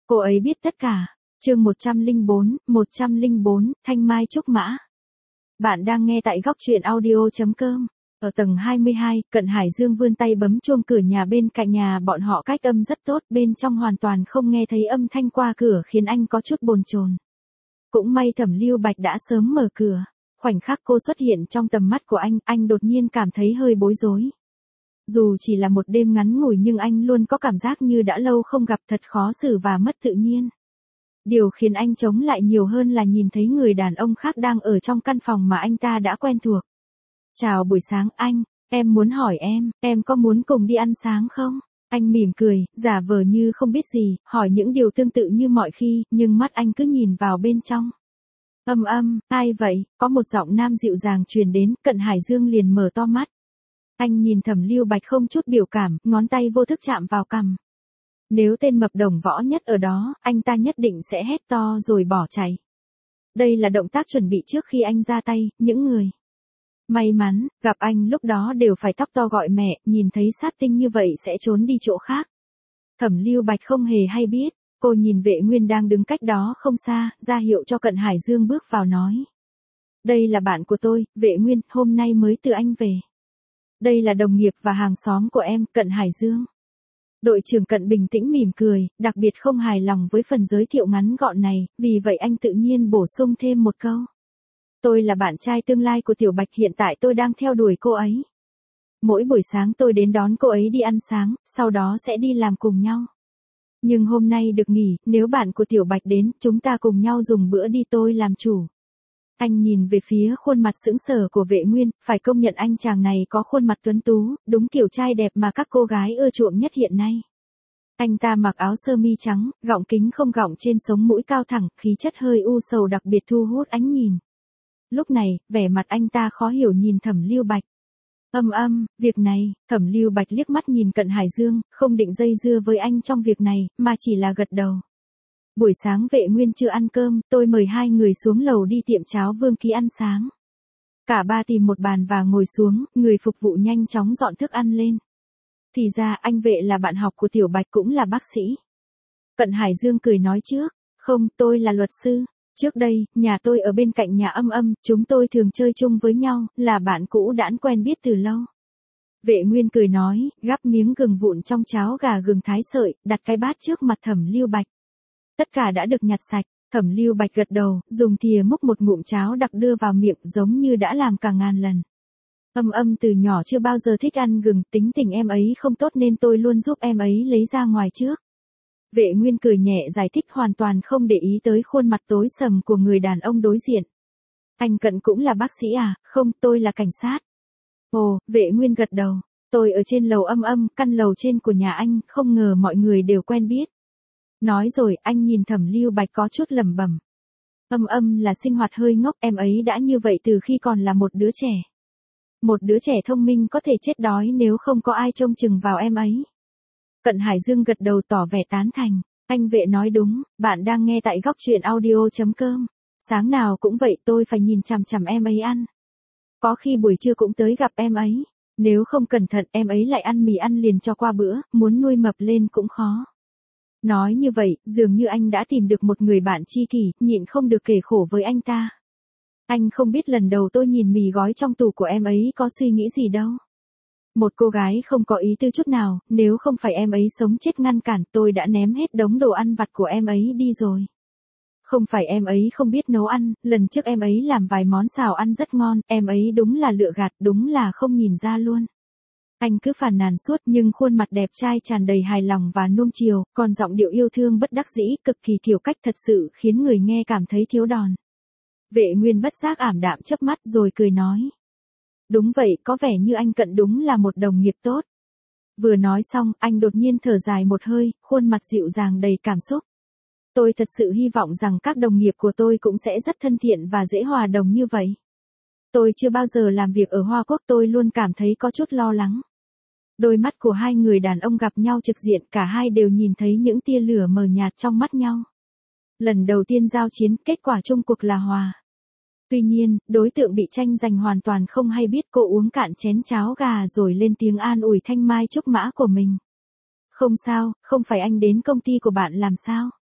Cô ấy biết tất cả. Chương 104, Thanh Mai Trúc Mã. Bạn đang nghe tại góc truyện audio.com. Ở tầng 22, Cận Hải Dương vươn tay bấm chuông cửa nhà bên cạnh nhà bọn họ, cách âm rất tốt, bên trong hoàn toàn không nghe thấy âm thanh qua cửa, khiến anh có chút bồn chồn. Cũng may Thẩm Lưu Bạch đã sớm mở cửa. Khoảnh khắc cô xuất hiện trong tầm mắt của anh đột nhiên cảm thấy hơi bối rối. Dù chỉ là một đêm ngắn ngủi nhưng anh luôn có cảm giác như đã lâu không gặp, thật khó xử và mất tự nhiên. Điều khiến anh chống lại nhiều hơn là nhìn thấy người đàn ông khác đang ở trong căn phòng mà anh ta đã quen thuộc. Chào buổi sáng anh, em muốn hỏi em có muốn cùng đi ăn sáng không? Anh mỉm cười, giả vờ như không biết gì, hỏi những điều tương tự như mọi khi, nhưng mắt anh cứ nhìn vào bên trong. Ai vậy? Có một giọng nam dịu dàng truyền đến, Cận Hải Dương liền mở to mắt. Anh nhìn Thẩm Lưu Bạch không chút biểu cảm, ngón tay vô thức chạm vào cằm. Nếu tên mập đồng võ nhất ở đó, anh ta nhất định sẽ hét to rồi bỏ chạy. Đây là động tác chuẩn bị trước khi anh ra tay, những người may mắn gặp anh lúc đó đều phải tóc to gọi mẹ, nhìn thấy sát tinh như vậy sẽ trốn đi chỗ khác. Thẩm Lưu Bạch không hề hay biết, cô nhìn Vệ Nguyên đang đứng cách đó không xa, ra hiệu cho Cận Hải Dương bước vào nói. Đây là bạn của tôi, Vệ Nguyên, hôm nay mới từ Anh về. Đây là đồng nghiệp và hàng xóm của em, Cận Hải Dương. Đội trưởng Cận bình tĩnh mỉm cười, đặc biệt không hài lòng với phần giới thiệu ngắn gọn này, vì vậy anh tự nhiên bổ sung thêm một câu. Tôi là bạn trai tương lai của Tiểu Bạch, hiện tại tôi đang theo đuổi cô ấy. Mỗi buổi sáng tôi đến đón cô ấy đi ăn sáng, sau đó sẽ đi làm cùng nhau. Nhưng hôm nay được nghỉ, nếu bạn của Tiểu Bạch đến, chúng ta cùng nhau dùng bữa đi, tôi làm chủ. Anh nhìn về phía khuôn mặt sững sờ của Vệ Nguyên, phải công nhận anh chàng này có khuôn mặt tuấn tú, đúng kiểu trai đẹp mà các cô gái ưa chuộng nhất hiện nay. Anh ta mặc áo sơ mi trắng, gọng kính không gọng trên sống mũi cao thẳng, khí chất hơi u sầu đặc biệt thu hút ánh nhìn. Lúc này, vẻ mặt anh ta khó hiểu nhìn Thẩm Lưu Bạch. Việc này, Thẩm Lưu Bạch liếc mắt nhìn Cận Hải Dương, không định dây dưa với anh trong việc này, mà chỉ là gật đầu. Buổi sáng Vệ Nguyên chưa ăn cơm, tôi mời hai người xuống lầu đi tiệm cháo Vương Ký ăn sáng. Cả ba tìm một bàn và ngồi xuống, người phục vụ nhanh chóng dọn thức ăn lên. Thì ra anh Vệ là bạn học của Tiểu Bạch, cũng là bác sĩ. Cận Hải Dương cười nói trước, không, tôi là luật sư. Trước đây, nhà tôi ở bên cạnh nhà chúng tôi thường chơi chung với nhau, là bạn cũ đãn quen biết từ lâu. Vệ Nguyên cười nói, gắp miếng gừng vụn trong cháo gà gừng thái sợi, đặt cái bát trước mặt Thẩm Lưu Bạch. Tất cả đã được nhặt sạch, Thẩm Lưu Bạch gật đầu, dùng thìa múc một ngụm cháo đặc đưa vào miệng, giống như đã làm cả ngàn lần. Từ nhỏ chưa bao giờ thích ăn gừng, tính tình em ấy không tốt nên tôi luôn giúp em ấy lấy ra ngoài trước. Vệ Nguyên cười nhẹ giải thích, hoàn toàn không để ý tới khuôn mặt tối sầm của người đàn ông đối diện. Anh Cận cũng là bác sĩ à? Không, tôi là cảnh sát. Ồ, Vệ Nguyên gật đầu. Tôi ở trên lầu căn lầu trên của nhà anh, không ngờ mọi người đều quen biết. Nói rồi, anh nhìn Thẩm Lưu Bạch có chút lẩm bẩm. Là sinh hoạt hơi ngốc, em ấy đã như vậy từ khi còn là một đứa trẻ. Một đứa trẻ thông minh có thể chết đói nếu không có ai trông chừng vào em ấy. Cận Hải Dương gật đầu tỏ vẻ tán thành. Anh Vệ nói đúng, bạn đang nghe tại góc truyện audio.com. Sáng nào cũng vậy, tôi phải nhìn chằm chằm em ấy ăn. Có khi buổi trưa cũng tới gặp em ấy. Nếu không cẩn thận em ấy lại ăn mì ăn liền cho qua bữa, muốn nuôi mập lên cũng khó. Nói như vậy, dường như anh đã tìm được một người bạn tri kỷ, nhịn không được kể khổ với anh ta. Anh không biết lần đầu tôi nhìn mì gói trong tủ của em ấy có suy nghĩ gì đâu. Một cô gái không có ý tư chút nào, nếu không phải em ấy sống chết ngăn cản, tôi đã ném hết đống đồ ăn vặt của em ấy đi rồi. Không phải em ấy không biết nấu ăn, lần trước em ấy làm vài món xào ăn rất ngon, em ấy đúng là lựa gạt, đúng là không nhìn ra luôn. Anh cứ phàn nàn suốt nhưng khuôn mặt đẹp trai tràn đầy hài lòng và nuông chiều, còn giọng điệu yêu thương bất đắc dĩ, cực kỳ kiểu cách thật sự khiến người nghe cảm thấy thiếu đòn. Vệ Nguyên bất giác ảm đạm chớp mắt rồi cười nói. Đúng vậy, có vẻ như anh Cận đúng là một đồng nghiệp tốt. Vừa nói xong, anh đột nhiên thở dài một hơi, khuôn mặt dịu dàng đầy cảm xúc. Tôi thật sự hy vọng rằng các đồng nghiệp của tôi cũng sẽ rất thân thiện và dễ hòa đồng như vậy. Tôi chưa bao giờ làm việc ở Hoa Quốc, tôi luôn cảm thấy có chút lo lắng. Đôi mắt của hai người đàn ông gặp nhau trực diện, cả hai đều nhìn thấy những tia lửa mờ nhạt trong mắt nhau. Lần đầu tiên giao chiến, kết quả chung cuộc là hòa. Tuy nhiên, đối tượng bị tranh giành hoàn toàn không hay biết, cô uống cạn chén cháo gà rồi lên tiếng an ủi Thanh Mai Trúc Mã của mình. Không sao, không phải anh đến công ty của bạn làm sao?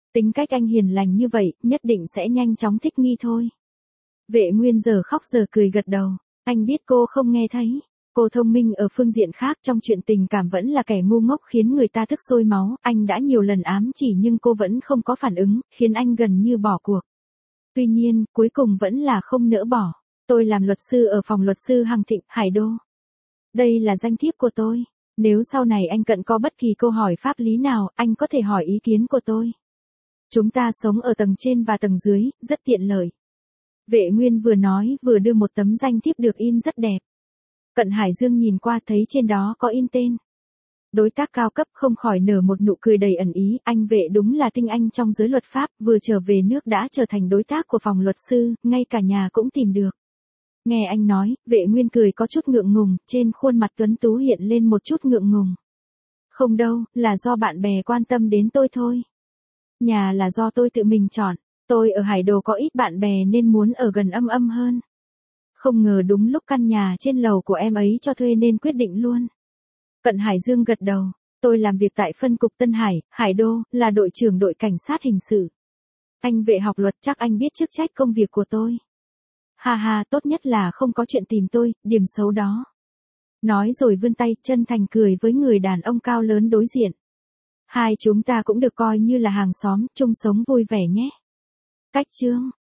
Tính cách anh hiền lành như vậy, nhất định sẽ nhanh chóng thích nghi thôi. Vệ Nguyên giờ khóc giờ cười gật đầu. Anh biết cô không nghe thấy. Cô thông minh ở phương diện khác, trong chuyện tình cảm vẫn là kẻ ngu ngốc khiến người ta tức sôi máu. Anh đã nhiều lần ám chỉ nhưng cô vẫn không có phản ứng, khiến anh gần như bỏ cuộc. Tuy nhiên, cuối cùng vẫn là không nỡ bỏ. Tôi làm luật sư ở phòng luật sư Hằng Thịnh, Hải Đô. Đây là danh thiếp của tôi. Nếu sau này anh Cận có bất kỳ câu hỏi pháp lý nào, anh có thể hỏi ý kiến của tôi. Chúng ta sống ở tầng trên và tầng dưới, rất tiện lợi. Vệ Nguyên vừa nói vừa đưa một tấm danh thiếp được in rất đẹp. Cận Hải Dương nhìn qua thấy trên đó có in tên. Đối tác cao cấp không khỏi nở một nụ cười đầy ẩn ý, anh Vệ đúng là tinh anh trong giới luật pháp, vừa trở về nước đã trở thành đối tác của phòng luật sư, ngay cả nhà cũng tìm được. Nghe anh nói, Vệ Nguyên cười có chút ngượng ngùng, trên khuôn mặt tuấn tú hiện lên một chút ngượng ngùng. Không đâu, là do bạn bè quan tâm đến tôi thôi. Nhà là do tôi tự mình chọn, tôi ở Hải Đồ có ít bạn bè nên muốn ở gần Âm Âm hơn. Không ngờ đúng lúc căn nhà trên lầu của em ấy cho thuê nên quyết định luôn. Cận Hải Dương gật đầu, tôi làm việc tại phân cục Tân Hải, Hải Đô, là đội trưởng đội cảnh sát hình sự. Anh Vệ học luật chắc anh biết chức trách công việc của tôi. Ha ha, tốt nhất là không có chuyện tìm tôi, điểm xấu đó. Nói rồi vươn tay chân thành cười với người đàn ông cao lớn đối diện. Hai chúng ta cũng được coi như là hàng xóm, chung sống vui vẻ nhé. Cách chương